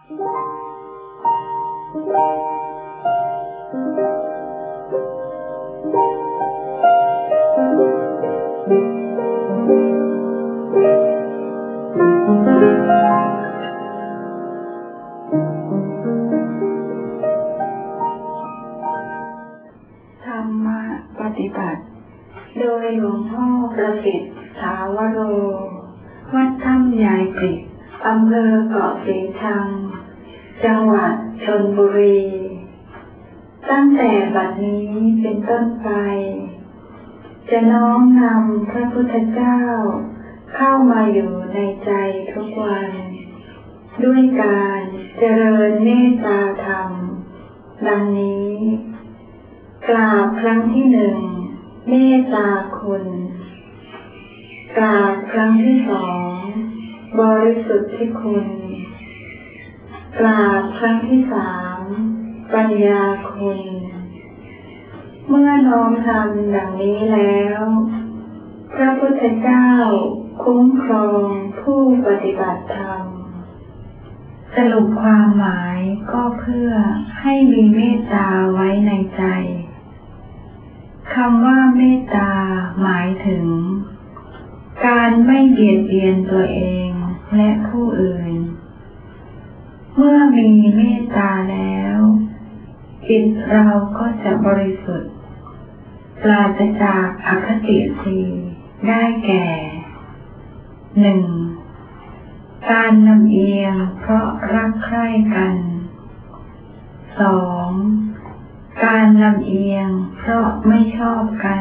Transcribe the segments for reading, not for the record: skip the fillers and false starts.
ธรรมปฏิบัติโดยหลวงพ่อประสิทธิ์ถาวโรวัดถ้ำยายปริกอำเภอเกาะสีชังจังหวัดชลบุรีตั้งแต่บัดนี้เป็นต้นไปจะน้อมนำพระพุทธเจ้าเข้ามาอยู่ในใจทุกวันด้วยการเจริญเมตตาธรรมดังนี้กราบครั้งที่หนึ่งเมตตาคุณกราบครั้งที่สองบริสุทธิคุณกราบครั้งที่สามปัญญาคุณเมื่อน้อมทำดังนี้แล้วพระพุทธเจ้าคุ้มครองผู้ปฏิบัติธรรมสรุปความหมายก็เพื่อให้มีเมตตาไว้ในใจคำว่าเมตตาหมายถึงการไม่เบียดเบียนตัวเองและผู้อื่นเมื่อมีเมตตาแล้วจิตเราก็จะบริสุทธิ์ปราศจากอคติสีได้แก่ 1. การลำเอียงเพราะรักใคร่กัน 2. การลำเอียงเพราะไม่ชอบกัน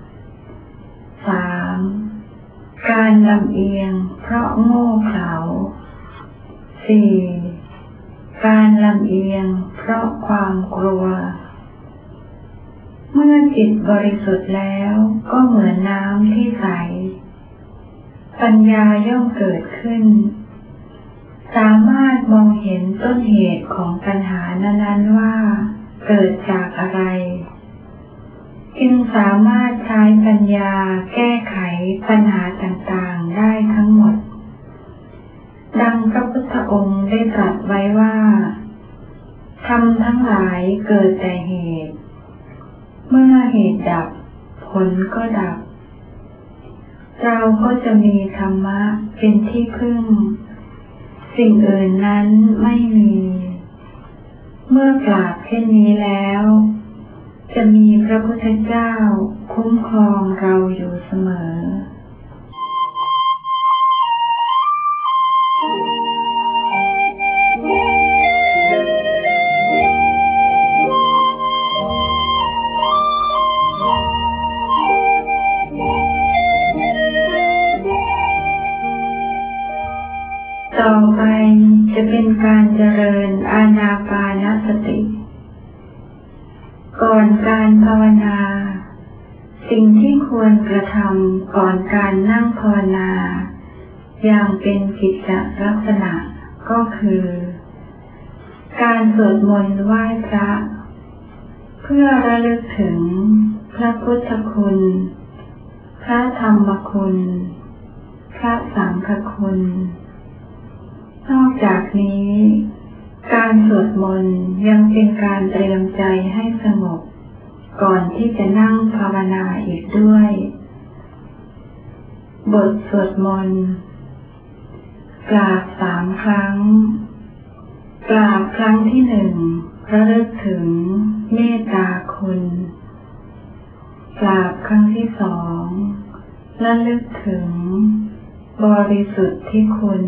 3. การลำเอียงเพราะโง่เขลา 4. การลำเอียงเพราะความกลัวเมื่อจิตบริสุทธิ์แล้วก็เหมือนน้ำที่ใสปัญญาย่อมเกิดขึ้นสามารถมองเห็นต้นเหตุของปัญหานั้นๆว่าเกิดจากอะไรจึงสามารถใช้ปัญญาแก้ไขปัญหาต่างๆได้ทั้งหมดดังพระพุทธองค์ได้ตรัสไว้ว่าธรรมทั้งหลายเกิดแต่เหตุเมื่อเหตุดับผลก็ดับเราก็จะมีธรรมะเป็นที่พึ่งสิ่งอื่นนั้นไม่มีเมื่อกราบเช่นนี้แล้วจะมีพระพุทธเจ้าคุ้มครองเราอยู่เสมอต่อไปจะเป็นการเจริญอานาปานสติก่อนการภาวนาสิ่งที่ควรกระทำก่อนการนั่งภาวนาอย่างเป็นกิจลักษณะก็คือการสวดมนต์ไหว้พระเพื่อระลึกถึงพระพุทธคุณพระธรรมคุณพระสังฆคุณนอกจากนี้การสวดมนต์ยังเป็นการเตรียมใจให้สงบก่อนที่จะนั่งภาวนาอีกด้วยบทสวดมนต์กราบ3 ครั้งกราบครั้งที่1ระลึกถึงเมตตาคุณกราบครั้งที่2ระลึกถึงบริสุทธิคุณ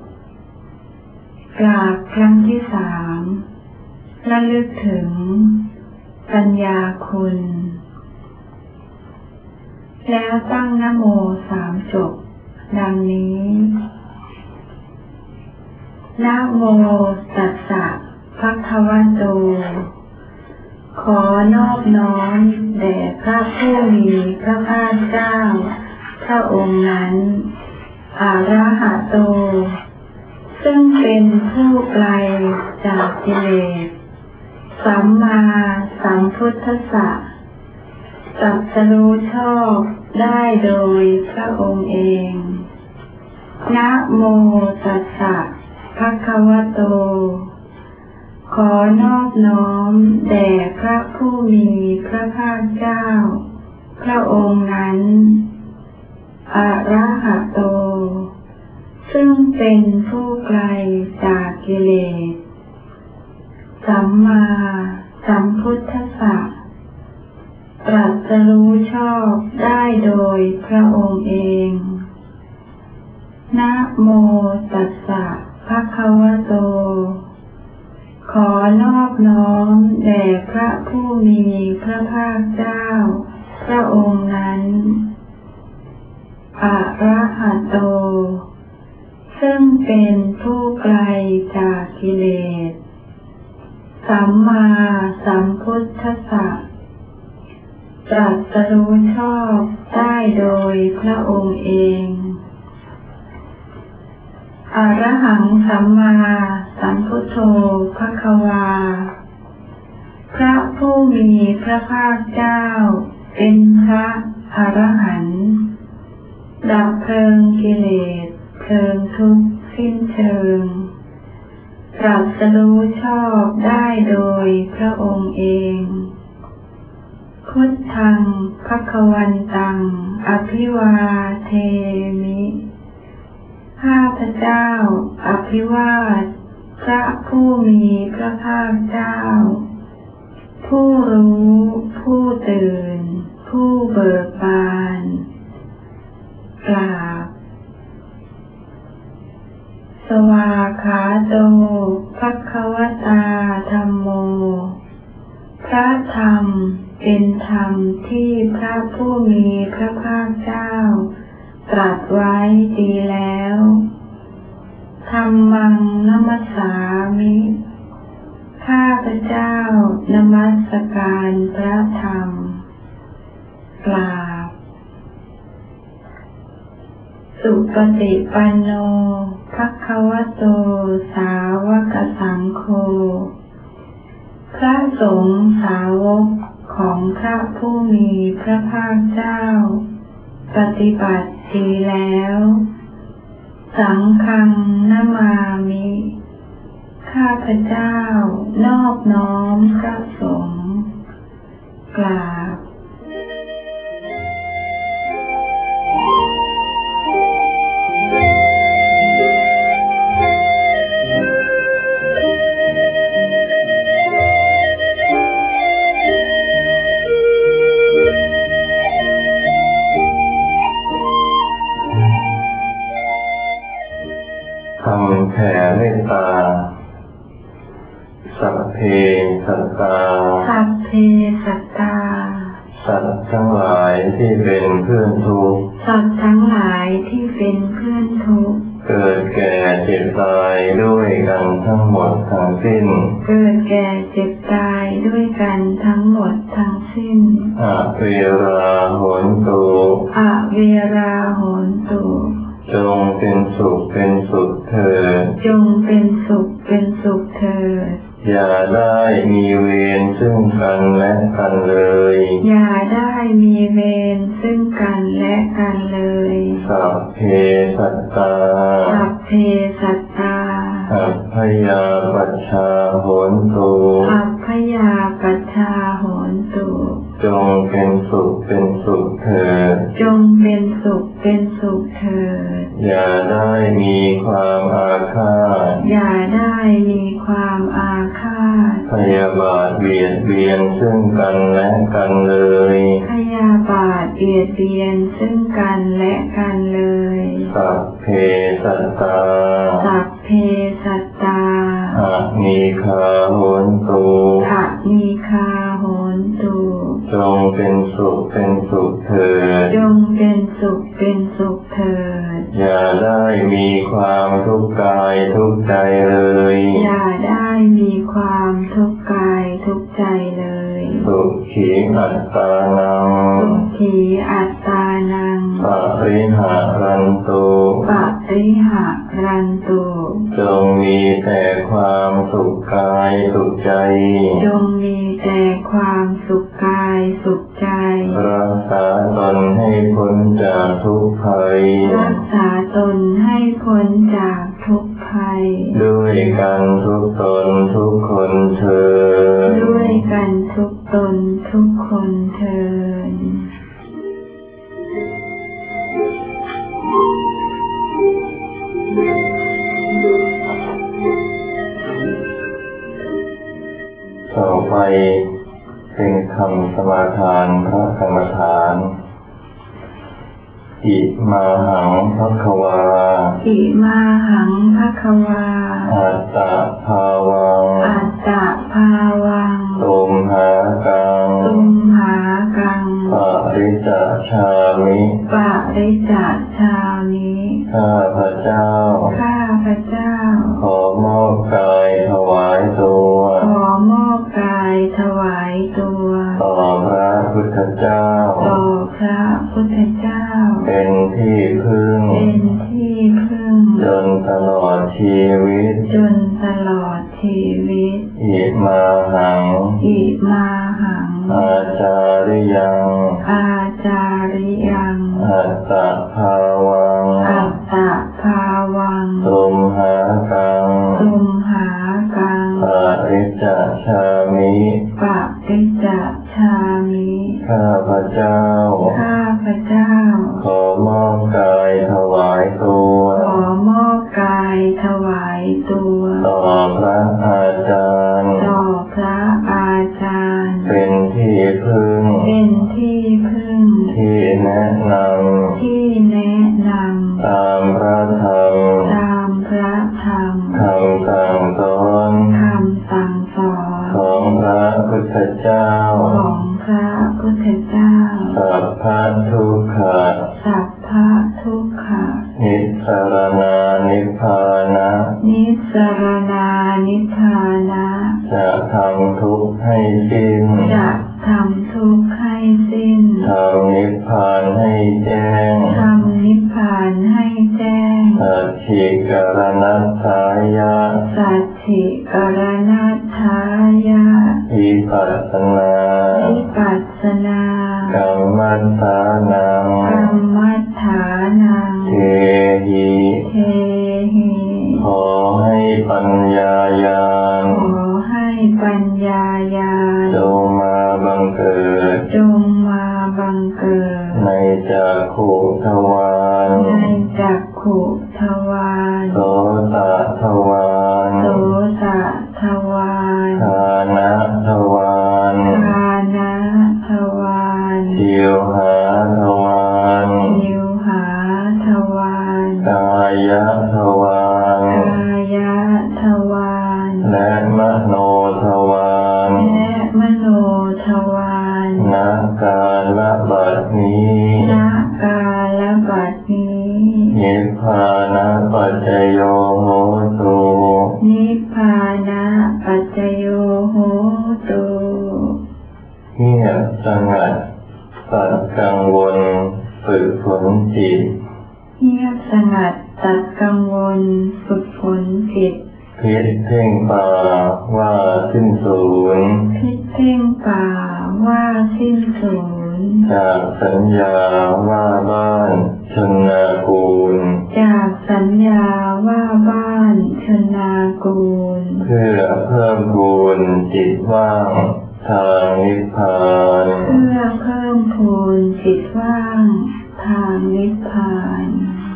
กราบครั้งที่3ระลึกถึงปัญญาคุณแล้วตั้งนะโม3 จบดังนี้นะโมตัสสะภะคะวะโตขอนอบน้อมแด่พระผู้มีพระภาคเจ้าพระองค์นั้นอะระหะโตซึ่งเป็นผู้ไกลจากกิเลสสัมมาสัมพุทธัสสะตรัสรู้ชอบได้โดยพระองค์เองนะโมตัสสะภภควโตขอนอบน้อมแด่พระผู้มีพระภาคเจ้าพระองค์นั้นอะระหะโตซึ่งเป็นผู้ไกลจากกิเลสสัมมาสัมพุทธัสสะตรัสรู้ชอบได้โดยพระองค์เองนะโมตัสสะภะคะวะโตขอนอบน้อมแด่พระผู้มีพระภาคเจ้าพระองค์นั้นอะระหะโตซึ่งเป็นผู้ไกลจากกิเลสสัมมาสัมพุทธัสสะตรัสรู้ชอบได้โดยพระองค์เองอะระหังสัมมาสัมพุทโธภควาพระผู้มีพระภาคเจ้าเป็นพระอรหันต์ดับเพลิงกิเลสเพลิงทุกข์สิ้นเชิงตรัสรู้ชอบได้โดยพระองค์เองพุทธังภควันตังอภิวาเทมิข้าพเจ้าอภิวาทพระผู้มีพระภาคเจ้าผู้รู้ผู้ตื่นผู้เบิกบานกราบสวากขาโตภควตาธัมโมพระธรรมเป็นธรรมที่พระผู้มีพระภาคเจ้าตรัสไว้ดีแล้วธัมมังนมัสสามิข้าพเจ้านมัสการพระธรรมกราบสุปฏิปันโนภควโตสาวกสังโฆพระสงฆ์สาวกของพระผู้มีพระภาคเจ้าปฏิบัติดีแล้วสังฆังนะมามิข้าพเจ้านอบน้อมพระสงฆ์กราบแผ่เมตตาสัพเพสัตตาสัพเพสัตตาสัตว์ทั้งหลายที่เป็นเพื่อนทุกข์สัตว์ทั้งหลายที่เป็นเพื่อนทุกข์เกิดแก่เจ็บตายด้วยกันทั้งหมดทั้งสิ้นเกิดแก่เจ็บตายด้วยกันทั้งหมดทั้งสิ้นอเวราโหนตุอเวราโหนตุจงเป็นสุขเป็นสุขเถิดจงเป็นสุขเป็นสุขเถิดอย่าได้มีเวรซึ่งกันและกันเลยอย่าได้มีเวรซึ่งกันและกันเลยสัพเพสัตตาสัพเพสัตตาอัพพยาปัชชาโหนตุอัพพยาปัชชาโหนตุจงเป็นสุขเป็นสุขเถิดจงเป็นสุขเป็นสุขเถิดอย่าได้มีความอาฆาตอย่าได้มีความอาฆาตพยาบาทเบียดเบียนซึ่งกันและกันเลยพยาบาทเบียดเบียนซึ่งกันและกันเลยสัพเพสัตตาสัพเพสัตตาอะนีฆาโหนตุอะนีฆาโหนตุจงเป็นสุขเป็นสุขเถิดจงเป็นสุขเป็นสุขเถิดอย่าได้มีความทุกข์กายทุกข์ใจเลยอย่าได้มีความทุกข์กายทุกข์ใจเลยสุขีอัตตานังสุขีอัตตานังปริหารันตุปริหารันตุจงมีแต่ความสุขกายสุขใจจงมีแต่ความสุขกายสุขใจรักษาตนให้พ้นจากทุกข์ภัยรักษาตนให้พ้นจากทุกข์ภัยด้กันทุกตนทุกคนเถิดด้วยกันทุกตนทุกคนเถิดต่อไปเป็นคำสมาทานพระกรรมฐานอิมาหังภควาอิมาหังภควาอัตตภาวังอัตตภาวังตุมหากังตุมหากังปริจจชามิปริจจชามิข้าพเจ้าขอมอบกายถวายตัวต่อพระพุทธเจ้าเป็นที่พึ่งจนตลอดชีวิตอิมาหังอาจาริยังอัตตภาวังตุมหากังปริจจชามิข้าพเจ้าขอมอบกายถวายตัวต่อพระอาจารย์เป็นที่พึ่งที่แนะนำตามพระธรรมคำสั่งสอนของพระพุทธเจ้าสัพพทุกขะนิสสรณานิพพานะจะทำทุกข์ให้สิ้นทำนิพพานให้แจ้งสัจฉิกรณัฏฐายะวิปัสสนากรรมัฏฐานังเทหิขอให้ปัญญาญาณจงมาบังเกิดในจักขุทวารโสตทวารฆานะทวารชิวหาทวารกายทวารและมโนทวารณกาลบัดนี้นิพพานะปัจจโยโหตุเงียบสงัดตัดกังวลฝึกฝนจิตพิษเพ่งป่าว่าสิ้นสูญจากสัญญาว่าบ้านชนากูลเพื่อเพิ่มพูนจิตว่างทางนิพพาน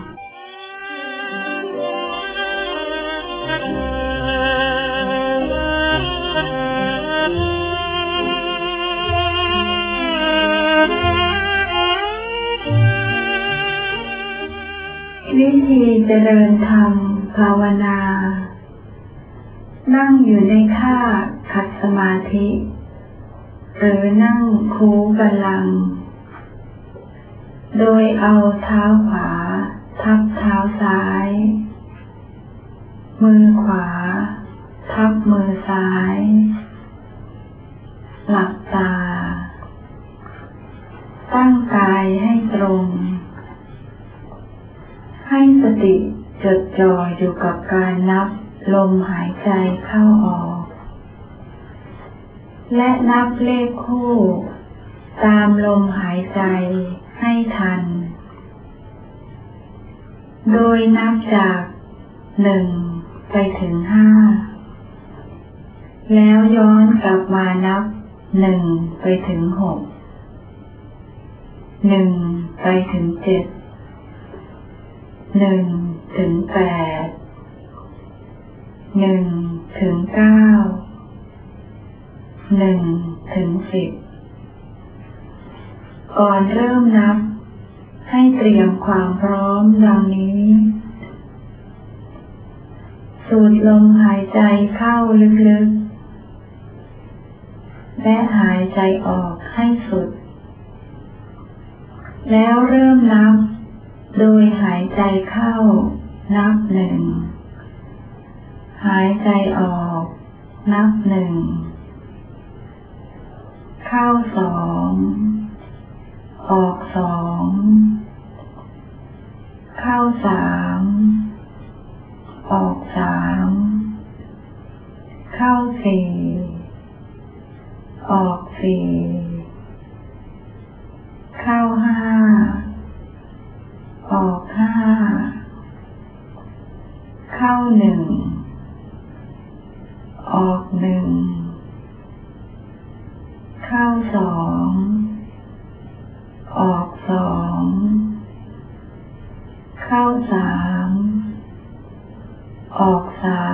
วิธีเจริญธรรมภาวนานั่งอยู่ในท่าขัดสมาธิหรือนั่งคูบัลลังก์โดยเอาเท้าขวาทับเท้าซ้ายมือขวาทับมือซ้ายหลับตาตั้งกายให้ตรงให้สติจดจ่ออยู่กับการนับลมหายใจเข้าออกและนับเลขคู่ตามลมหายใจให้ทันโดยนับจาก1 ไปถึง5แล้วย้อนกลับมานับ1ไปถึง6 1ไปถึง7 1ถึง8 1ถึง9 1ถึง10ก่อนเริ่มนับให้เตรียมความพร้อมดังนี้สูดลมหายใจเข้าลึกๆและหายใจออกให้สุดแล้วเริ่มนับโดยหายใจเข้านับ1หายใจออกนับ1เข้า2ออก2เข้า3ออก3เข้า4ออก4เข้า5ออก5เข้า1ออก1เข้า2ออก2เข้า3ออก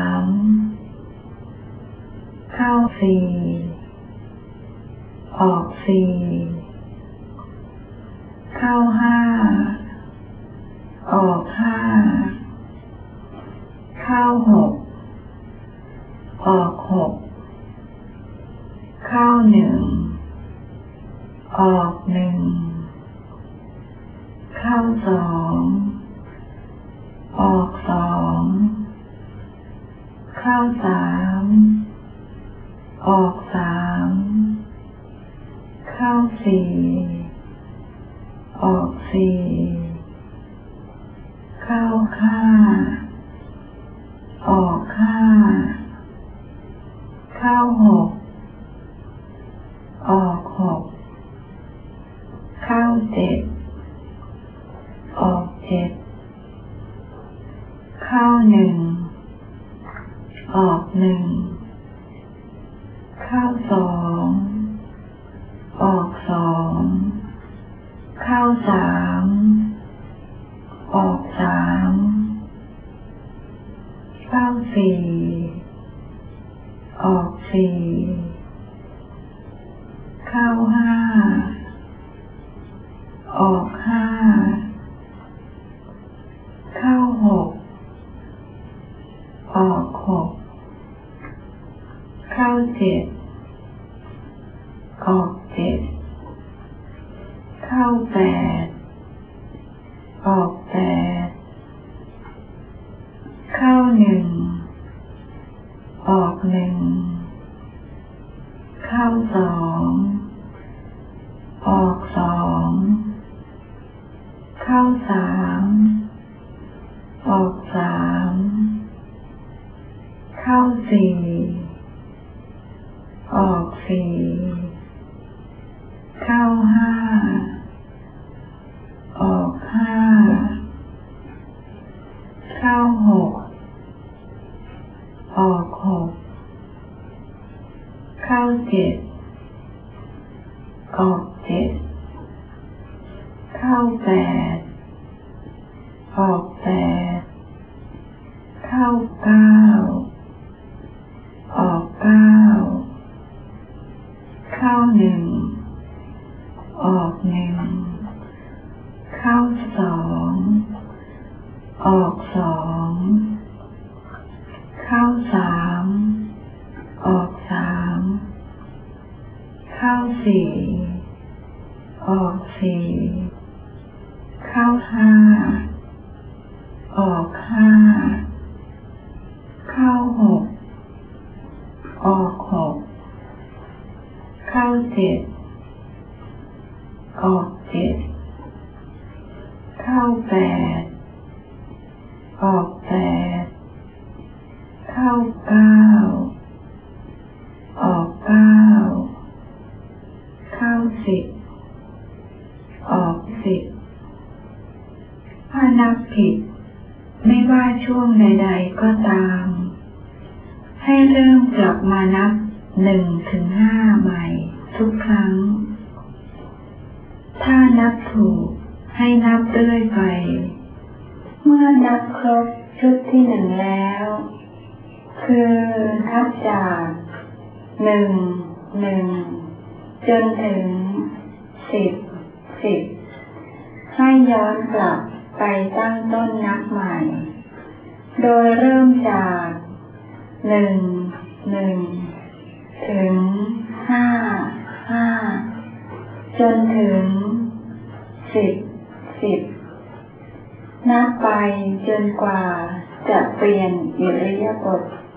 3เข้า4ออก4เข้า5ออก5เข้า6ออก6เข้า1ออก1เข้า2ออก2เข้า3ออก3เข้า4ออก4เข้า5ออก5เข้า6ออก6เข้า7ออก7เข้า1ออก1เข้า2ออก2เข้า3ออก3เข้า4ออก4เข้า5ออก5เข้า6ออก6เข้า7ออก7เข้า8ออก8เข้า1ออก1เข้า2ออก2เข้า3ออก3เข้า4ออก4เข้า5ออก5เข้า6ออก6เข้า7ออก7เข้า8ออก8เข้า9ออก9เข้า1ออก1เข้า2ออก2เข้า3ออก3เข้า4ออก4เข้า5ออก5เข้า6ออก6เข้า7ออก7เข้า8ออก8เข้า9ออก9เข้า10ออก10ถ้านับผิดไม่ว่าช่วงใดๆก็ตามให้เริ่มกลับมานับ1 ถึง 5ใหม่ทุกครั้งถ้านับถูกให้นับเรื่อยไปเมื่อนับครบชุดที่1แล้วคือนับจาก1จนถึง10ให้ย้อนกลับไปตั้งต้นนับใหม่โดยเริ่มจาก1ถึง5จนถึง10นับไปจนกว่าจะเปลี่ยนอิริยาบถ